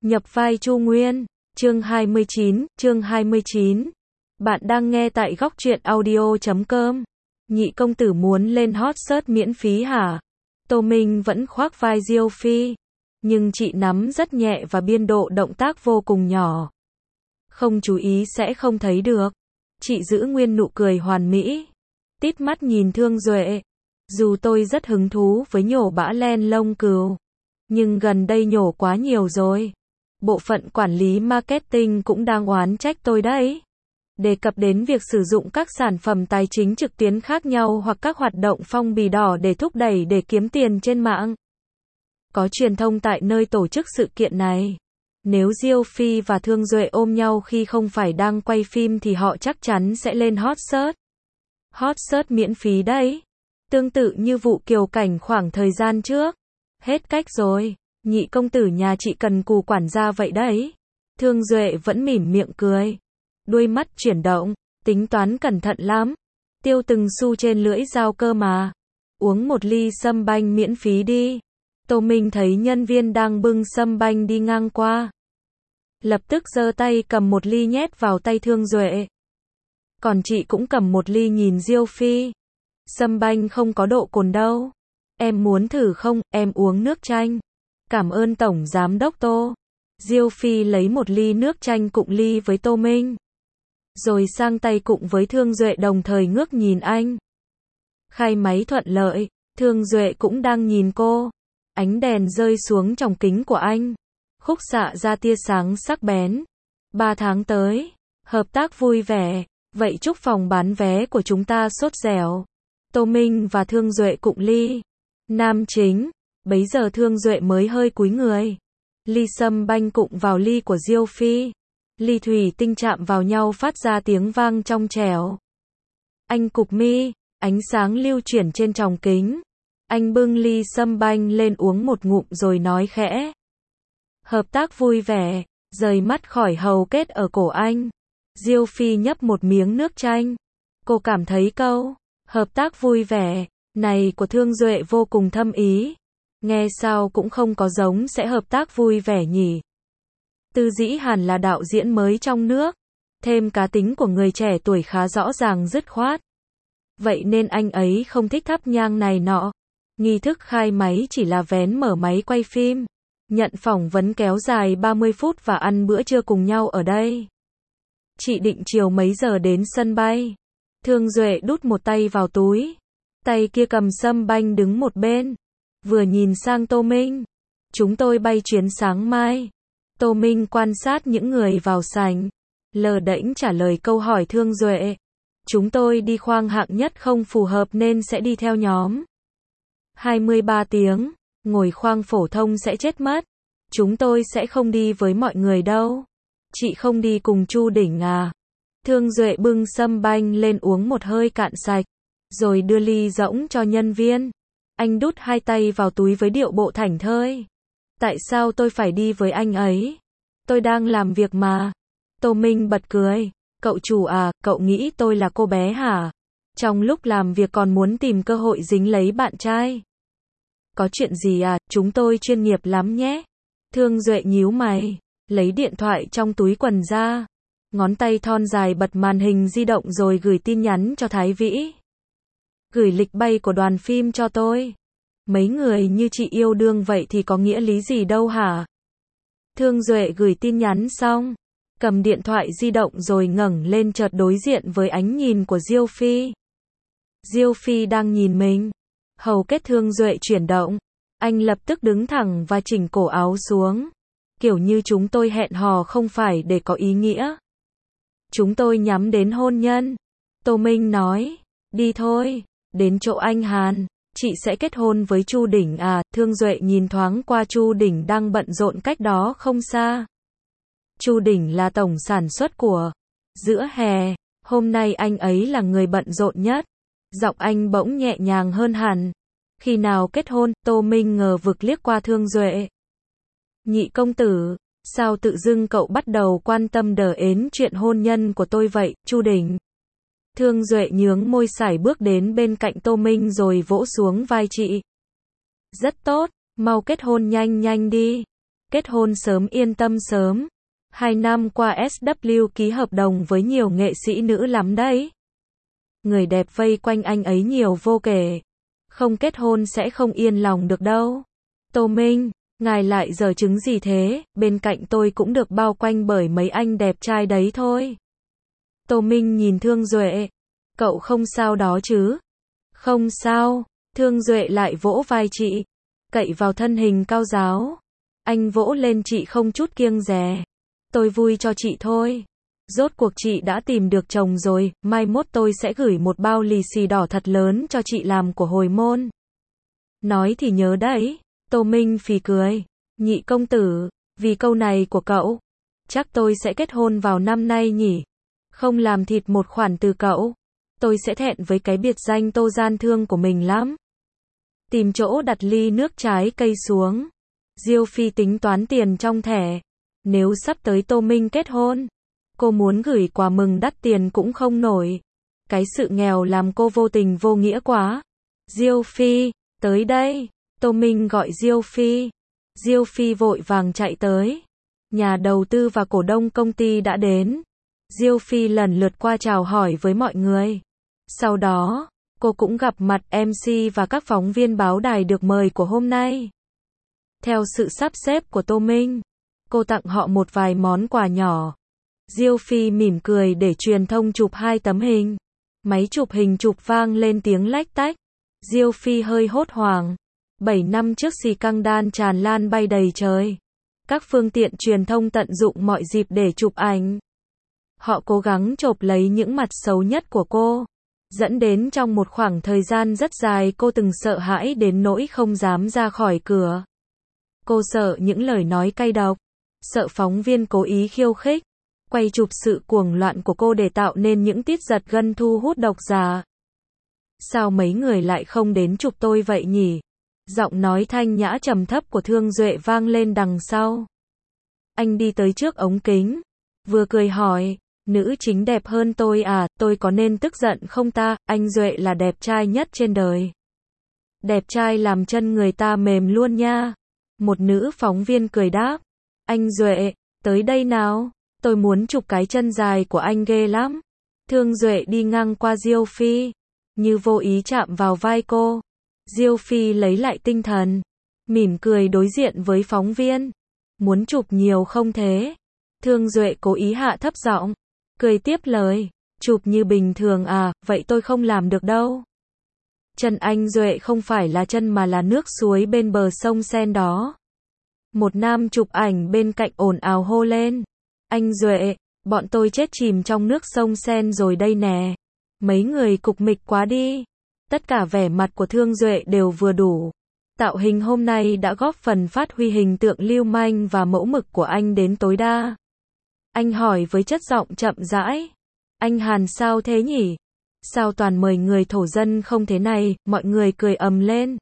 Nhập vai Chu Nguyên, chương 29. Bạn đang nghe tại góc truyện audio.com. Nhị công tử muốn lên hot search miễn phí hả? Tô Minh vẫn khoác vai Diêu Phi, nhưng chị nắm rất nhẹ và biên độ động tác vô cùng nhỏ. Không chú ý sẽ không thấy được. Chị giữ nguyên nụ cười hoàn mỹ, tít mắt nhìn Thương Duệ. Dù tôi rất hứng thú với nhổ bã len lông cừu, nhưng gần đây nhổ quá nhiều rồi. Bộ phận quản lý marketing cũng đang oán trách tôi đấy. Đề cập đến việc sử dụng các sản phẩm tài chính trực tuyến khác nhau hoặc các hoạt động phong bì đỏ để thúc đẩy để kiếm tiền trên mạng. Có truyền thông tại nơi tổ chức sự kiện này. Nếu Diêu Phi và Thương Duệ ôm nhau khi không phải đang quay phim thì họ chắc chắn sẽ lên hot search. Hot search miễn phí đấy. Tương tự như vụ Kiều Cảnh khoảng thời gian trước. Hết cách rồi. Nhị công tử nhà chị cần cù quản gia vậy đấy. Thương Duệ vẫn mỉm miệng cười. Đuôi mắt chuyển động, tính toán cẩn thận lắm. Tiêu từng xu trên lưỡi dao cơ mà. Uống một ly sâm banh miễn phí đi. Tô Minh thấy nhân viên đang bưng sâm banh đi ngang qua. Lập tức giơ tay cầm một ly nhét vào tay Thương Duệ. Còn chị cũng cầm một ly nhìn Diêu Phi. Sâm banh không có độ cồn đâu. Em muốn thử không? Em uống nước chanh. Cảm ơn Tổng Giám đốc Tô. Diêu Phi lấy một ly nước chanh cụng ly với Tô Minh. Rồi sang tay cụng với Thương Duệ đồng thời ngước nhìn anh. Khai máy thuận lợi, Thương Duệ cũng đang nhìn cô. Ánh đèn rơi xuống trong kính của anh. Khúc xạ ra tia sáng sắc bén. 3 tháng tới, hợp tác vui vẻ, vậy chúc phòng bán vé của chúng ta sốt dẻo. Tô Minh và Thương Duệ cụng ly. Nam chính. Bấy giờ Thương Duệ mới hơi cúi người. Ly sâm banh cụng vào ly của Diêu Phi. Ly thủy tinh chạm vào nhau phát ra tiếng vang trong trẻo. Anh cụp mi, ánh sáng lưu chuyển trên tròng kính. Anh bưng ly sâm banh lên uống một ngụm rồi nói khẽ. Hợp tác vui vẻ, rời mắt khỏi hầu kết ở cổ anh. Diêu Phi nhấp một miếng nước chanh. Cô cảm thấy câu hợp tác vui vẻ này của Thương Duệ vô cùng thâm ý. Nghe sao cũng không có giống sẽ hợp tác vui vẻ nhỉ. Tư Dĩ hẳn là đạo diễn mới trong nước. Thêm cá tính của người trẻ tuổi khá rõ ràng dứt khoát. Vậy nên anh ấy không thích thắp nhang này nọ. Nghi thức khai máy chỉ là vén mở máy quay phim. Nhận phỏng vấn kéo dài 30 phút và ăn bữa trưa cùng nhau ở đây. Chị định chiều mấy giờ đến sân bay? Thương Duệ đút một tay vào túi. Tay kia cầm sâm banh đứng một bên. Vừa nhìn sang Tô Minh. Chúng tôi bay chuyến sáng mai. Tô Minh quan sát những người vào sảnh. Lờ đễnh trả lời câu hỏi Thương Duệ. Chúng tôi đi khoang hạng nhất không phù hợp nên sẽ đi theo nhóm. 23 tiếng. Ngồi khoang phổ thông sẽ chết mất. Chúng tôi sẽ không đi với mọi người đâu. Chị không đi cùng Chu Đỉnh à? Thương Duệ bưng sâm banh lên uống một hơi cạn sạch. Rồi đưa ly rỗng cho nhân viên. Anh đút hai tay vào túi với điệu bộ thảnh thơi. Tại sao tôi phải đi với anh ấy? Tôi đang làm việc mà. Tô Minh bật cười. Cậu chủ à, cậu nghĩ tôi là cô bé hả? Trong lúc làm việc còn muốn tìm cơ hội dính lấy bạn trai. Có chuyện gì à, chúng tôi chuyên nghiệp lắm nhé. Thương Duệ nhíu mày. Lấy điện thoại trong túi quần ra. Ngón tay thon dài bật màn hình di động rồi gửi tin nhắn cho Thái Vĩ. Gửi lịch bay của đoàn phim cho tôi. Mấy người như chị yêu đương vậy thì có nghĩa lý gì đâu hả? Thương Duệ gửi tin nhắn xong. Cầm điện thoại di động rồi ngẩng lên chợt đối diện với ánh nhìn của Diêu Phi. Diêu Phi đang nhìn mình. Hầu kết Thương Duệ chuyển động. Anh lập tức đứng thẳng và chỉnh cổ áo xuống. Kiểu như chúng tôi hẹn hò không phải để có ý nghĩa. Chúng tôi nhắm đến hôn nhân. Tô Minh nói. Đi thôi. Đến chỗ anh Hàn. Chị sẽ kết hôn với Chu Đỉnh à? Thương Duệ nhìn thoáng qua Chu Đỉnh đang bận rộn cách đó không xa. Chu Đỉnh là tổng sản xuất của Giữa Hè. Hôm nay anh ấy là người bận rộn nhất. Giọng anh bỗng nhẹ nhàng hơn hẳn. Khi nào kết hôn? Tô Minh ngờ vực liếc qua Thương Duệ. Nhị công tử, sao tự dưng cậu bắt đầu quan tâm đến chuyện hôn nhân của tôi vậy, Chu Đỉnh? Thương Duệ nhướng môi sải bước đến bên cạnh Tô Minh rồi vỗ xuống vai chị. Rất tốt, mau kết hôn nhanh nhanh đi. kết hôn sớm yên tâm sớm. 2 năm qua SW ký hợp đồng với nhiều nghệ sĩ nữ lắm đấy. Người đẹp vây quanh anh ấy nhiều vô kể. Không kết hôn sẽ không yên lòng được đâu. Tô Minh, ngài lại giở trứng gì thế, bên cạnh tôi cũng được bao quanh bởi mấy anh đẹp trai đấy thôi. Tô Minh nhìn Thương Duệ. Cậu không sao đó chứ? Không sao. Thương Duệ lại vỗ vai chị. Cậy vào thân hình cao ráo. Anh vỗ lên chị không chút kiêng dè. Tôi vui cho chị thôi. Rốt cuộc chị đã tìm được chồng rồi, mai mốt tôi sẽ gửi một bao lì xì đỏ thật lớn cho chị làm của hồi môn. Nói thì nhớ đấy. Tô Minh phì cười. Nhị công tử, vì câu này của cậu, chắc tôi sẽ kết hôn vào năm nay nhỉ. Không làm thịt một khoản từ cậu, tôi sẽ thẹn với cái biệt danh Tô gian thương của mình lắm. Tìm chỗ đặt ly nước trái cây xuống. Diêu Phi tính toán tiền trong thẻ. Nếu sắp tới Tô Minh kết hôn, cô muốn gửi quà mừng đắt tiền cũng không nổi. Cái sự nghèo làm cô vô tình vô nghĩa quá. Diêu Phi, tới đây. Tô Minh gọi Diêu Phi. Diêu Phi vội vàng chạy tới. Nhà đầu tư và cổ đông công ty đã đến. Diêu Phi lần lượt qua chào hỏi với mọi người. Sau đó, cô cũng gặp mặt MC và các phóng viên báo đài được mời của hôm nay. Theo sự sắp xếp của Tô Minh, cô tặng họ một vài món quà nhỏ. Diêu Phi mỉm cười để truyền thông chụp 2 tấm hình. Máy chụp hình chụp vang lên tiếng lách tách. Diêu Phi hơi hốt hoảng. 7 năm trước scandal tràn lan bay đầy trời. Các phương tiện truyền thông tận dụng mọi dịp để chụp ảnh. Họ cố gắng chộp lấy những mặt xấu nhất của cô. Dẫn đến trong một khoảng thời gian rất dài cô từng sợ hãi đến nỗi không dám ra khỏi cửa. Cô sợ những lời nói cay độc. Sợ phóng viên cố ý khiêu khích. Quay chụp sự cuồng loạn của cô để tạo nên những tiết giật gân thu hút độc giả. Sao mấy người lại không đến chụp tôi vậy nhỉ? Giọng nói thanh nhã trầm thấp của Thương Duệ vang lên đằng sau. Anh đi tới trước ống kính. Vừa cười hỏi, nữ chính đẹp hơn tôi à, tôi có nên tức giận không ta? Anh Duệ là đẹp trai nhất trên đời. Đẹp trai làm chân người ta mềm luôn nha. Một nữ phóng viên cười đáp. Anh Duệ, tới đây nào. Tôi muốn chụp cái chân dài của anh ghê lắm. Thương Duệ đi ngang qua Diêu Phi. Như vô ý chạm vào vai cô. Diêu Phi lấy lại tinh thần. Mỉm cười đối diện với phóng viên. Muốn chụp nhiều không thế? Thương Duệ cố ý hạ thấp giọng. Cười tiếp lời. Chụp như bình thường à, vậy tôi không làm được đâu. Chân anh Duệ không phải là chân mà là nước suối bên bờ sông Sen đó. Một nam chụp ảnh bên cạnh ồn ào hô lên. Anh Duệ, bọn tôi chết chìm trong nước sông Sen rồi đây nè. Mấy người cục mịch quá đi. Tất cả vẻ mặt của Thương Duệ đều vừa đủ. Tạo hình hôm nay đã góp phần phát huy hình tượng lưu manh và mẫu mực của anh đến tối đa. Anh hỏi với chất giọng chậm rãi. Anh Hàn sao thế nhỉ? Sao toàn mời người thổ dân không thế này? Mọi người cười ầm lên.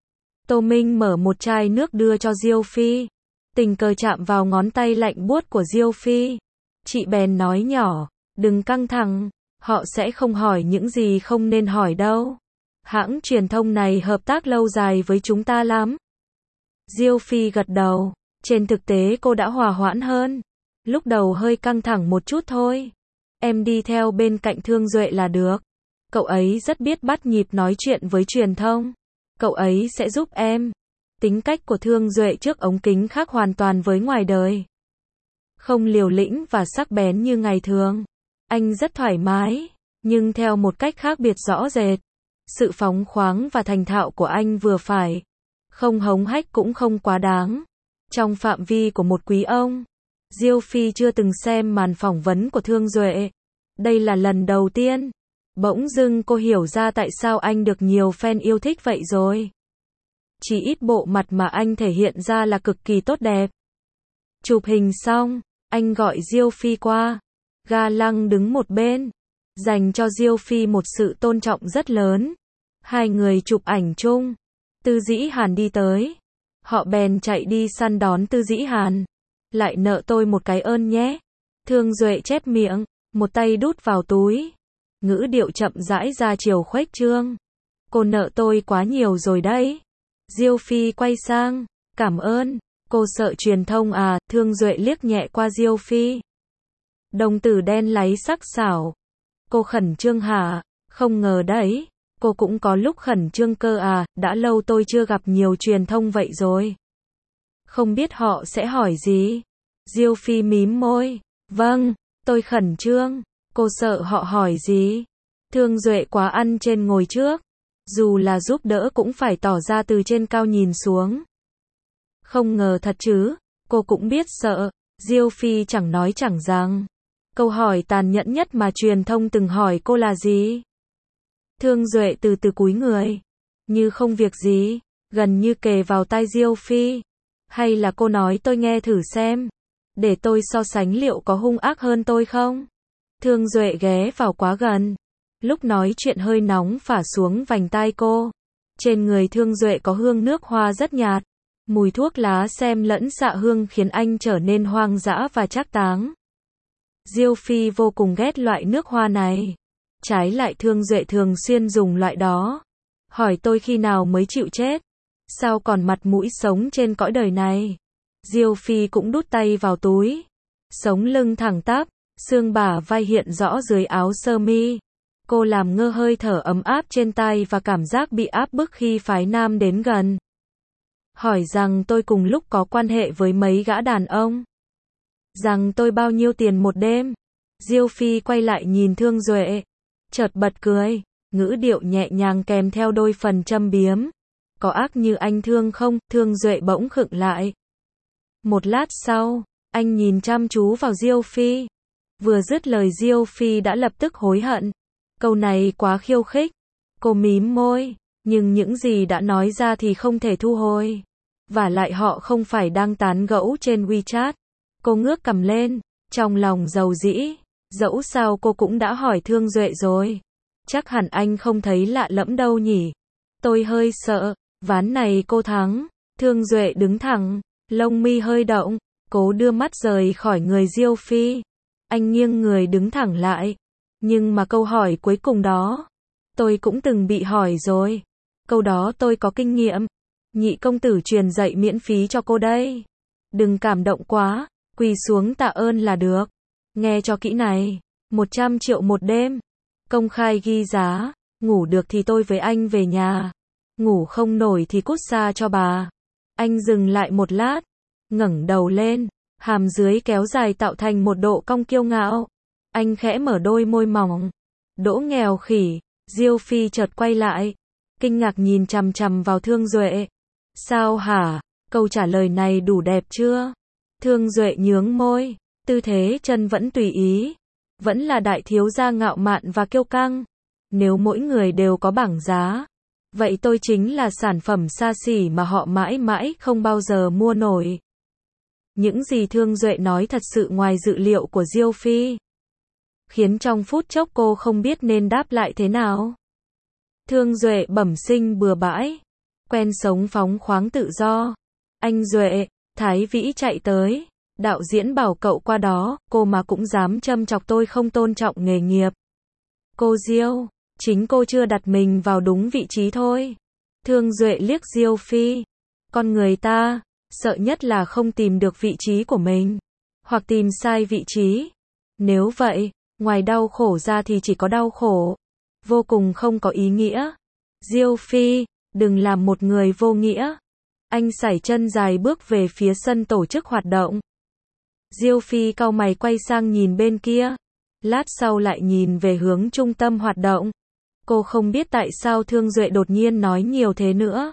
Tô Minh mở một chai nước đưa cho Diêu Phi. Tình cờ chạm vào ngón tay lạnh buốt của Diêu Phi. Chị bèn nói nhỏ, đừng căng thẳng, họ sẽ không hỏi những gì không nên hỏi đâu. Hãng truyền thông này hợp tác lâu dài với chúng ta lắm. Diêu Phi gật đầu, trên thực tế cô đã hòa hoãn hơn. Lúc đầu hơi căng thẳng một chút thôi. Em đi theo bên cạnh Thương Duệ là được. Cậu ấy rất biết bắt nhịp nói chuyện với truyền thông. Cậu ấy sẽ giúp em. Tính cách của Thương Duệ trước ống kính khác hoàn toàn với ngoài đời. Không liều lĩnh và sắc bén như ngày thường. Anh rất thoải mái, nhưng theo một cách khác biệt rõ rệt. Sự phóng khoáng và thành thạo của anh vừa phải. Không hống hách cũng không quá đáng. Trong phạm vi của một quý ông. Diêu Phi chưa từng xem màn phỏng vấn của Thương Duệ. Đây là lần đầu tiên. Bỗng dưng cô hiểu ra tại sao anh được nhiều fan yêu thích vậy rồi. Chỉ ít bộ mặt mà anh thể hiện ra là cực kỳ tốt đẹp. Chụp hình xong, anh gọi Diêu Phi qua. Ga Lăng đứng một bên, dành cho Diêu Phi một sự tôn trọng rất lớn. Hai người chụp ảnh chung. Tư Dĩ Hàn đi tới. Họ bèn chạy đi săn đón Tư Dĩ Hàn. Lại nợ tôi một cái ơn nhé. Thương Duệ chép miệng, một tay đút vào túi. Ngữ điệu chậm rãi ra chiều khuếch trương. Cô nợ tôi quá nhiều rồi đấy. Diêu Phi quay sang, cảm ơn. Cô sợ truyền thông à? Thương Duệ liếc nhẹ qua Diêu Phi. Đồng tử đen láy sắc sảo. Cô khẩn trương hả? Không ngờ đấy. Cô cũng có lúc khẩn trương cơ à? Đã lâu tôi chưa gặp nhiều truyền thông vậy rồi. Không biết họ sẽ hỏi gì? Diêu Phi mím môi. Vâng, tôi khẩn trương. Cô sợ họ hỏi gì? Thương Duệ quá ăn trên ngồi trước. Dù là giúp đỡ cũng phải tỏ ra từ trên cao nhìn xuống. Không ngờ thật chứ, cô cũng biết sợ. Diêu Phi chẳng nói chẳng rằng. Câu hỏi tàn nhẫn nhất mà truyền thông từng hỏi cô là gì? Thương Duệ từ từ cúi người. Như không việc gì, gần như kề vào tai Diêu Phi. Hay là cô nói tôi nghe thử xem. Để tôi so sánh liệu có hung ác hơn tôi không? Thương Duệ ghé vào quá gần. Lúc nói chuyện hơi nóng phả xuống vành tai cô. Trên người Thương Duệ có hương nước hoa rất nhạt. Mùi thuốc lá xem lẫn xạ hương khiến anh trở nên hoang dã và trác táng. Diêu Phi vô cùng ghét loại nước hoa này. Trái lại Thương Duệ thường xuyên dùng loại đó. Hỏi tôi khi nào mới chịu chết? Sao còn mặt mũi sống trên cõi đời này? Diêu Phi cũng đút tay vào túi. Sống lưng thẳng tắp, xương bả vai hiện rõ dưới áo sơ mi. Cô làm ngơ hơi thở ấm áp trên tay và cảm giác bị áp bức khi phái nam đến gần. Hỏi rằng tôi cùng lúc có quan hệ với mấy gã đàn ông. Rằng tôi bao nhiêu tiền một đêm. Diêu Phi quay lại nhìn Thương Duệ. Chợt bật cười. Ngữ điệu nhẹ nhàng kèm theo đôi phần châm biếm. Có ác như anh Thương không? Thương Duệ bỗng khựng lại. Một lát sau, anh nhìn chăm chú vào Diêu Phi. Vừa dứt lời Diêu Phi đã lập tức hối hận. Câu này quá khiêu khích. Cô mím môi. Nhưng những gì đã nói ra thì không thể thu hồi. Và lại họ không phải đang tán gẫu trên WeChat. Cô ngước cằm lên. Trong lòng dầu dĩ. Dẫu sao cô cũng đã hỏi Thương Duệ rồi. Chắc hẳn anh không thấy lạ lẫm đâu nhỉ. Tôi hơi sợ. Ván này cô thắng. Thương Duệ đứng thẳng. Lông mi hơi động. Cố đưa mắt rời khỏi người Diêu Phi. Anh nghiêng người đứng thẳng lại. Nhưng mà câu hỏi cuối cùng đó. Tôi cũng từng bị hỏi rồi. Câu đó tôi có kinh nghiệm. Nhị công tử truyền dạy miễn phí cho cô đây. Đừng cảm động quá. Quỳ xuống tạ ơn là được. Nghe cho kỹ này. 100 triệu một đêm. Công khai ghi giá. Ngủ được thì tôi với anh về nhà. Ngủ không nổi thì cút xa cho bà. Anh dừng lại một lát. Ngẩng đầu lên. Hàm dưới kéo dài tạo thành một độ cong kiêu ngạo. Anh khẽ mở đôi môi mỏng. Đỗ nghèo khỉ. Diêu Phi chợt quay lại. Kinh ngạc nhìn chằm chằm vào Thương Duệ. Sao hả? Câu trả lời này đủ đẹp chưa? Thương Duệ nhướng môi. Tư thế chân vẫn tùy ý. Vẫn là đại thiếu gia ngạo mạn và kiêu căng. Nếu mỗi người đều có bảng giá. Vậy tôi chính là sản phẩm xa xỉ mà họ mãi mãi không bao giờ mua nổi. Những gì Thương Duệ nói thật sự ngoài dự liệu của Diêu Phi. Khiến trong phút chốc cô không biết nên đáp lại thế nào. Thương Duệ bẩm sinh bừa bãi. Quen sống phóng khoáng tự do. Anh Duệ, Thái Vĩ chạy tới. Đạo diễn bảo cậu qua đó, cô mà cũng dám châm chọc tôi không tôn trọng nghề nghiệp. Cô Diêu, chính cô chưa đặt mình vào đúng vị trí thôi. Thương Duệ liếc Diêu Phi. Con người ta, sợ nhất là không tìm được vị trí của mình. Hoặc tìm sai vị trí. Nếu vậy, ngoài đau khổ ra thì chỉ có đau khổ. Vô cùng không có ý nghĩa. Diêu Phi, đừng làm một người vô nghĩa. Anh sải chân dài bước về phía sân tổ chức hoạt động. Diêu Phi cau mày quay sang nhìn bên kia. Lát sau lại nhìn về hướng trung tâm hoạt động. Cô không biết tại sao Thương Duệ đột nhiên nói nhiều thế nữa.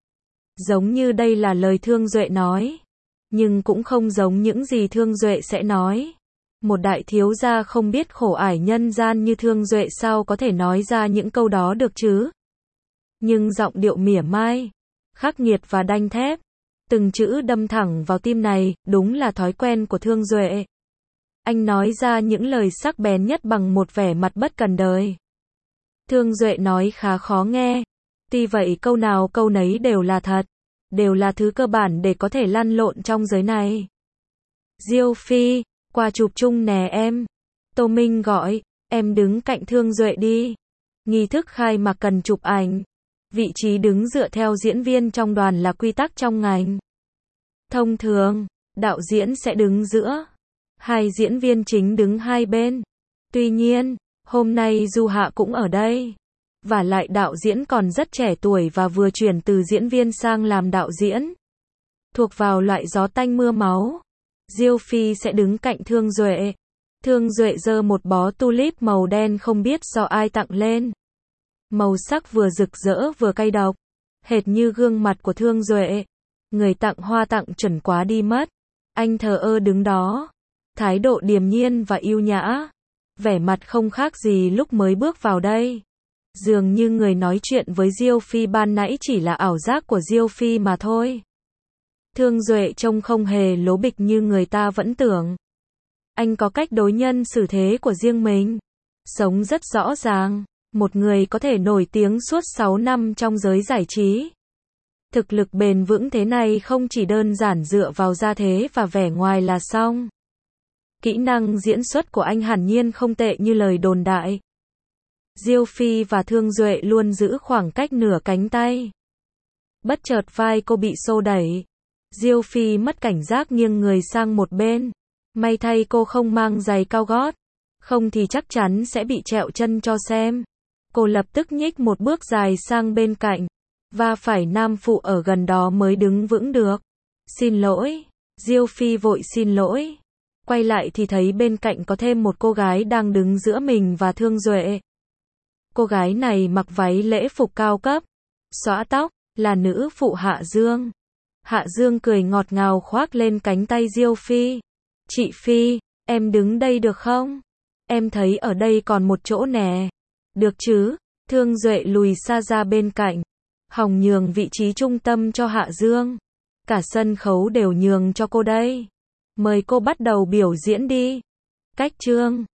Giống như đây là lời Thương Duệ nói. Nhưng cũng không giống những gì Thương Duệ sẽ nói. Một đại thiếu gia không biết khổ ải nhân gian như Thương Duệ sao có thể nói ra những câu đó được chứ? Nhưng giọng điệu mỉa mai, khắc nghiệt và đanh thép. Từng chữ đâm thẳng vào tim này, đúng là thói quen của Thương Duệ. Anh nói ra những lời sắc bén nhất bằng một vẻ mặt bất cần đời. Thương Duệ nói khá khó nghe. Tuy vậy câu nào câu nấy đều là thật. Đều là thứ cơ bản để có thể lăn lộn trong giới này. Diêu Phi, qua chụp chung nè em. Tô Minh gọi, em đứng cạnh Thương Duệ đi. Nghi thức khai mạc cần chụp ảnh. Vị trí đứng dựa theo diễn viên trong đoàn là quy tắc trong ngành. Thông thường, đạo diễn sẽ đứng giữa, hai diễn viên chính đứng hai bên. Tuy nhiên, hôm nay Du Hạ cũng ở đây. Và lại đạo diễn còn rất trẻ tuổi và vừa chuyển từ diễn viên sang làm đạo diễn. Thuộc vào loại gió tanh mưa máu. Diêu Phi sẽ đứng cạnh Thương Duệ. Thương Duệ giơ một bó tulip màu đen không biết do ai tặng lên. Màu sắc vừa rực rỡ vừa cay độc. Hệt như gương mặt của Thương Duệ. Người tặng hoa tặng chuẩn quá đi mất. Anh thờ ơ đứng đó. Thái độ điềm nhiên và yêu nhã. Vẻ mặt không khác gì lúc mới bước vào đây. Dường như người nói chuyện với Diêu Phi ban nãy chỉ là ảo giác của Diêu Phi mà thôi. Thương Duệ trông không hề lố bịch như người ta vẫn tưởng. Anh có cách đối nhân xử thế của riêng mình. Sống rất rõ ràng. Một người có thể nổi tiếng suốt 6 năm trong giới giải trí. Thực lực bền vững thế này không chỉ đơn giản dựa vào gia thế và vẻ ngoài là xong. Kỹ năng diễn xuất của anh hẳn nhiên không tệ như lời đồn đại. Diêu Phi và Thương Duệ luôn giữ khoảng cách nửa cánh tay. Bất chợt vai cô bị xô đẩy. Diêu Phi mất cảnh giác nghiêng người sang một bên. May thay cô không mang giày cao gót. Không thì chắc chắn sẽ bị trẹo chân cho xem. Cô lập tức nhích một bước dài sang bên cạnh. Và phải nam phụ ở gần đó mới đứng vững được. Xin lỗi. Diêu Phi vội xin lỗi. Quay lại thì thấy bên cạnh có thêm một cô gái đang đứng giữa mình và Thương Duệ. Cô gái này mặc váy lễ phục cao cấp. Xõa tóc, là nữ phụ Hạ Dương. Hạ Dương cười ngọt ngào khoác lên cánh tay Diêu Phi. Chị Phi, em đứng đây được không? Em thấy ở đây còn một chỗ nè. Được chứ? Thương Duệ lùi xa ra bên cạnh. Hòng nhường vị trí trung tâm cho Hạ Dương. Cả sân khấu đều nhường cho cô đây. Mời cô bắt đầu biểu diễn đi. Cách chương